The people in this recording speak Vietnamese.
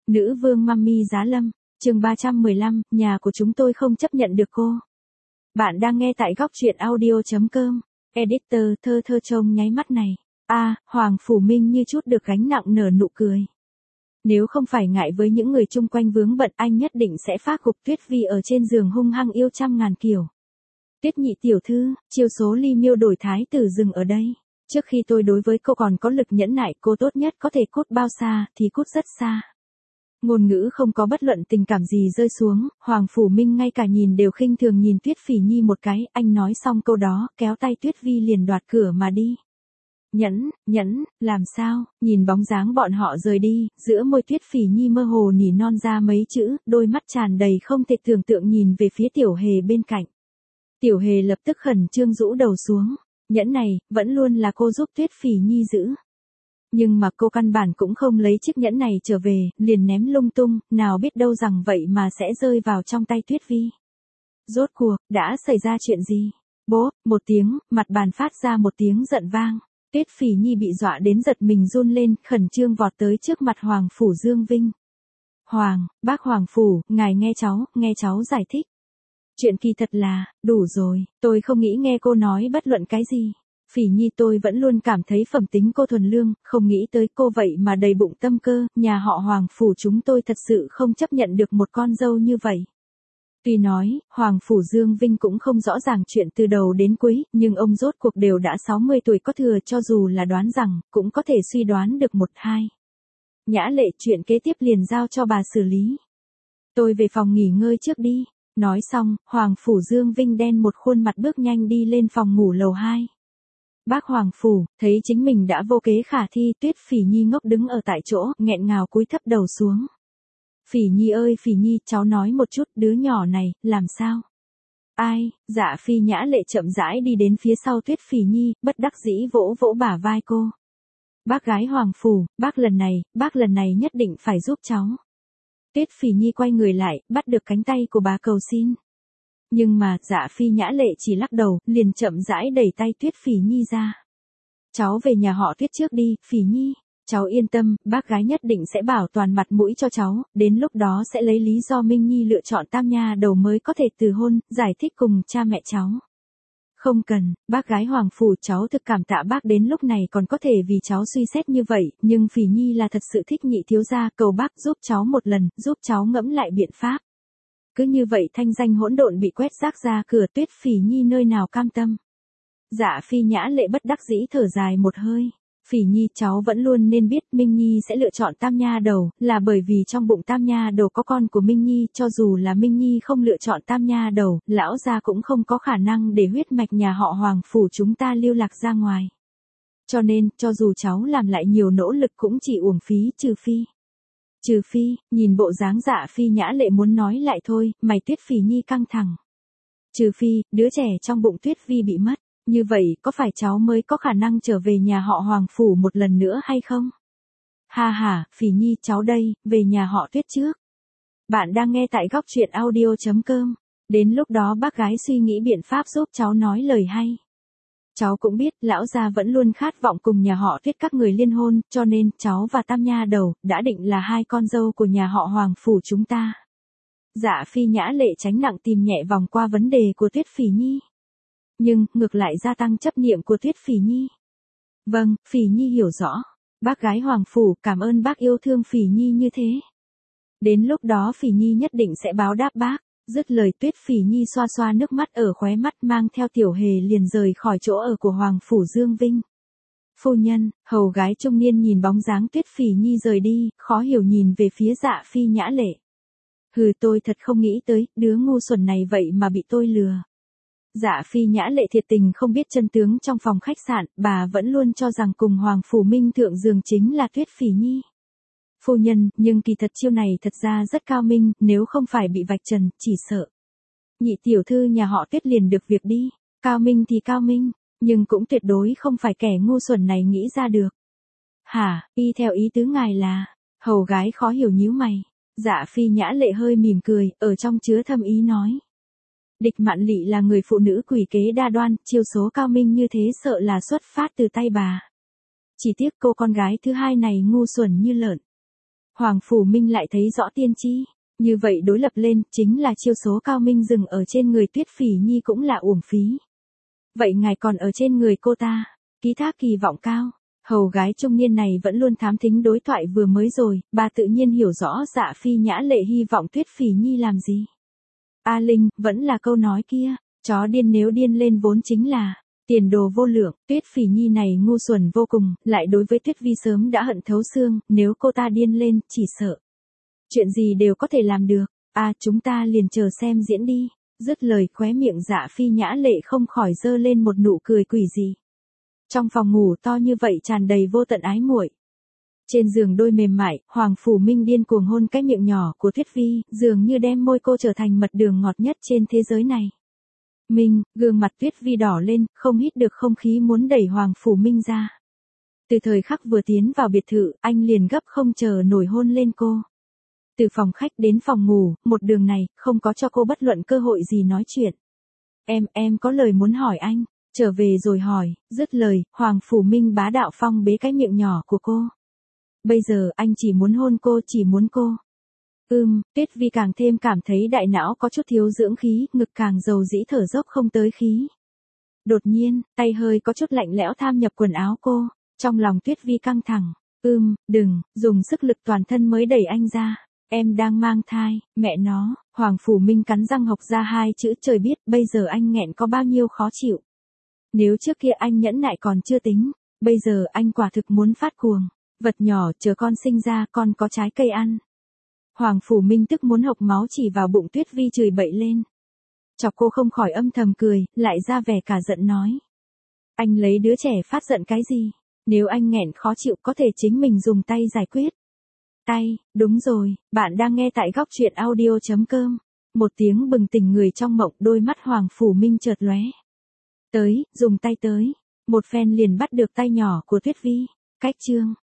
Nữ vương Mummy Giá Lâm, chương 315, nhà của chúng tôi không chấp nhận được cô. Bạn đang nghe tại góc truyện audio.com. Editor thơ thơ trông nháy mắt này. Hoàng Phủ Minh như chút được gánh nặng nở nụ cười. Nếu không phải ngại với những người chung quanh vướng bận, anh nhất định sẽ phác gục Tuyết Vi ở trên giường hung hăng yêu trăm ngàn kiểu. Tuyết nhị tiểu thư, chiêu số ly miêu đổi thái tử dừng ở đây. Trước khi tôi đối với cô còn có lực nhẫn nại, cô tốt nhất có thể cút bao xa thì cút rất xa. Ngôn ngữ không có bất luận tình cảm gì rơi xuống, Hoàng Phủ Minh ngay cả nhìn đều khinh thường nhìn Tuyết Phỉ Nhi một cái, anh nói xong câu đó, kéo tay Tuyết Vi liền đoạt cửa mà đi. Nhẫn, làm sao, nhìn bóng dáng bọn họ rời đi, giữa môi Tuyết Phỉ Nhi mơ hồ nỉ non ra mấy chữ, đôi mắt tràn đầy không thể tưởng tượng nhìn về phía Tiểu Hề bên cạnh. Tiểu Hề lập tức khẩn trương rũ đầu xuống, nhẫn này, vẫn luôn là cô giúp Tuyết Phỉ Nhi giữ. Nhưng mà cô căn bản cũng không lấy chiếc nhẫn này trở về, liền ném lung tung, nào biết đâu rằng vậy mà sẽ rơi vào trong tay Tuyết Vi. Rốt cuộc, đã xảy ra chuyện gì? Bố, một tiếng, mặt bàn phát ra một tiếng giận vang. Tuyết Phỉ Nhi bị dọa đến giật mình run lên, khẩn trương vọt tới trước mặt Hoàng Phủ Dương Vinh. Bác Hoàng Phủ, ngài nghe cháu giải thích. Chuyện kỳ thật là, đủ rồi, tôi không nghĩ nghe cô nói bất luận cái gì. Phỉ Nhi tôi vẫn luôn cảm thấy phẩm tính cô thuần lương, không nghĩ tới cô vậy mà đầy bụng tâm cơ, nhà họ Hoàng Phủ chúng tôi thật sự không chấp nhận được một con dâu như vậy. Tuy nói, Hoàng Phủ Dương Vinh cũng không rõ ràng chuyện từ đầu đến cuối, nhưng ông rốt cuộc đều đã 60 tuổi có thừa, cho dù là đoán rằng, cũng có thể suy đoán được một hai. Nhã Lệ, chuyện kế tiếp liền giao cho bà xử lý. Tôi về phòng nghỉ ngơi trước đi. Nói xong, Hoàng Phủ Dương Vinh đen một khuôn mặt bước nhanh đi lên phòng ngủ lầu 2. Bác Hoàng Phủ, thấy chính mình đã vô kế khả thi, Tuyết Phỉ Nhi ngốc đứng ở tại chỗ, nghẹn ngào cúi thấp đầu xuống. Phỉ Nhi ơi Phỉ Nhi, cháu nói một chút, đứa nhỏ này, làm sao? Ai, Dạ Phi Nhã Lệ chậm rãi đi đến phía sau Tuyết Phỉ Nhi, bất đắc dĩ vỗ vỗ bả vai cô. Bác gái Hoàng Phủ, bác lần này nhất định phải giúp cháu. Tuyết Phỉ Nhi quay người lại, bắt được cánh tay của bà cầu xin. Nhưng mà, Dạ Phi Nhã Lệ chỉ lắc đầu, liền chậm rãi đẩy tay Tuyết Phỉ Nhi ra. Cháu về nhà họ Tuyết trước đi, Phỉ Nhi. Cháu yên tâm, bác gái nhất định sẽ bảo toàn mặt mũi cho cháu, đến lúc đó sẽ lấy lý do Minh Nhi lựa chọn tam nha đầu mới có thể từ hôn, giải thích cùng cha mẹ cháu. Không cần, bác gái Hoàng Phủ, cháu thực cảm tạ bác đến lúc này còn có thể vì cháu suy xét như vậy, nhưng Phỉ Nhi là thật sự thích nhị thiếu gia, cầu bác giúp cháu một lần, giúp cháu ngẫm lại biện pháp. Cứ như vậy thanh danh hỗn độn bị quét rác ra cửa, Tuyết Phỉ Nhi nơi nào cam tâm. Dạ Phi Nhã Lệ bất đắc dĩ thở dài một hơi. Phỉ Nhi, cháu vẫn luôn nên biết Minh Nhi sẽ lựa chọn tam nha đầu, là bởi vì trong bụng tam nha đầu có con của Minh Nhi, cho dù là Minh Nhi không lựa chọn tam nha đầu, lão gia cũng không có khả năng để huyết mạch nhà họ Hoàng Phủ chúng ta lưu lạc ra ngoài. Cho nên, cho dù cháu làm lại nhiều nỗ lực cũng chỉ uổng phí, trừ phi, nhìn bộ dáng Dạ Phi Nhã Lệ muốn nói lại thôi, mày Tuyết Phỉ Nhi căng thẳng. Trừ phi, đứa trẻ trong bụng Tuyết Vi bị mất. Như vậy, có phải cháu mới có khả năng trở về nhà họ Hoàng Phủ một lần nữa hay không? Phỉ Nhi, cháu đây, về nhà họ Tuyết trước. Bạn đang nghe tại góc truyện audio.com. Đến lúc đó bác gái suy nghĩ biện pháp giúp cháu nói lời hay. Cháu cũng biết, lão gia vẫn luôn khát vọng cùng nhà họ Tuyết các người liên hôn, cho nên, cháu và tam nha đầu, đã định là hai con dâu của nhà họ Hoàng Phủ chúng ta. Dạ Phi Nhã Lệ tránh nặng tìm nhẹ vòng qua vấn đề của Tuyết Phỉ Nhi. Nhưng, ngược lại gia tăng chấp niệm của Tuyết Phỉ Nhi. Vâng, Phỉ Nhi hiểu rõ. Bác gái Hoàng Phủ, cảm ơn bác yêu thương Phỉ Nhi như thế. Đến lúc đó Phỉ Nhi nhất định sẽ báo đáp bác. Dứt lời Tuyết Phỉ Nhi xoa xoa nước mắt ở khóe mắt, mang theo Tiểu Hề liền rời khỏi chỗ ở của Hoàng Phủ Dương Vinh. Phu nhân, hầu gái trung niên nhìn bóng dáng Tuyết Phỉ Nhi rời đi, khó hiểu nhìn về phía Dạ Phi Nhã Lệ. Tôi thật không nghĩ tới, đứa ngu xuẩn này vậy mà bị tôi lừa. Dạ Phi Nhã Lệ thiệt tình không biết chân tướng trong phòng khách sạn, bà vẫn luôn cho rằng cùng Hoàng Phủ Minh thượng giường chính là Tuyết Phỉ Nhi. Phu nhân, nhưng kỳ thật chiêu này thật ra rất cao minh, nếu không phải bị vạch trần, chỉ sợ. Nhị tiểu thư nhà họ Tuyết liền được việc đi, cao minh thì cao minh, nhưng cũng tuyệt đối không phải kẻ ngu xuẩn này nghĩ ra được. Y theo ý tứ ngài là, hầu gái khó hiểu nhíu mày. Dạ Phi Nhã Lệ hơi mỉm cười, ở trong chứa thâm ý nói. Địch Mạn Lị là người phụ nữ quỷ kế đa đoan, chiêu số cao minh như thế sợ là xuất phát từ tay bà. Chỉ tiếc cô con gái thứ hai này ngu xuẩn như lợn. Hoàng Phủ Minh lại thấy rõ tiên tri. Như vậy đối lập lên, chính là chiêu số cao minh dừng ở trên người Tuyết Phỉ Nhi cũng là uổng phí. Vậy ngài còn ở trên người cô ta, ký thác kỳ vọng cao. Hầu gái trung niên này vẫn luôn thám thính đối thoại vừa mới rồi, bà tự nhiên hiểu rõ Dạ Phi Nhã Lệ hy vọng Tuyết Phỉ Nhi làm gì. A Linh, vẫn là câu nói kia, chó điên nếu điên lên vốn chính là tiền đồ vô lượng. Tuyết Phỉ Nhi này ngu xuẩn vô cùng, lại đối với Tuyết Vi sớm đã hận thấu xương, nếu cô ta điên lên, chỉ sợ chuyện gì đều có thể làm được. Chúng ta liền chờ xem diễn đi. Dứt lời khóe miệng Dạ Phi Nhã Lệ không khỏi giơ lên một nụ cười quỷ dị. Trong phòng ngủ to như vậy tràn đầy vô tận ái muội. Trên giường đôi mềm mại, Hoàng Phủ Minh điên cuồng hôn cái miệng nhỏ của Tuyết Vi, dường như đem môi cô trở thành mật đường ngọt nhất trên thế giới này. Minh, gương mặt Tuyết Vi đỏ lên, không hít được không khí muốn đẩy Hoàng Phủ Minh ra. Từ thời khắc vừa tiến vào biệt thự, anh liền gấp không chờ nổi hôn lên cô. Từ phòng khách đến phòng ngủ, một đường này, không có cho cô bất luận cơ hội gì nói chuyện. Em có lời muốn hỏi anh, trở về rồi hỏi, dứt lời, Hoàng Phủ Minh bá đạo phong bế cái miệng nhỏ của cô. Bây giờ anh chỉ muốn hôn cô, chỉ muốn cô. Tuyết Vi càng thêm cảm thấy đại não có chút thiếu dưỡng khí, ngực càng dầu dĩ thở dốc không tới khí. Đột nhiên, tay hơi có chút lạnh lẽo tham nhập quần áo cô, trong lòng Tuyết Vi căng thẳng. Đừng, dùng sức lực toàn thân mới đẩy anh ra. Em đang mang thai, mẹ nó. Hoàng Phủ Minh cắn răng học ra hai chữ trời biết bây giờ anh nghẹn có bao nhiêu khó chịu. Nếu trước kia anh nhẫn nại còn chưa tính, bây giờ anh quả thực muốn phát cuồng. Vật nhỏ chờ con sinh ra con có trái cây ăn. Hoàng Phủ Minh tức muốn hộc máu chỉ vào bụng Tuyết Vi chửi bậy lên. Chọc cô không khỏi âm thầm cười, lại ra vẻ cả giận nói. Anh lấy đứa trẻ phát giận cái gì? Nếu anh nghẹn khó chịu có thể chính mình dùng tay giải quyết. Đúng rồi, bạn đang nghe tại góc truyện audio.com. Một tiếng bừng tỉnh người trong mộng, đôi mắt Hoàng Phủ Minh chợt lóe. Dùng tay tới. Một phen liền bắt được tay nhỏ của Tuyết Vi. Cách chương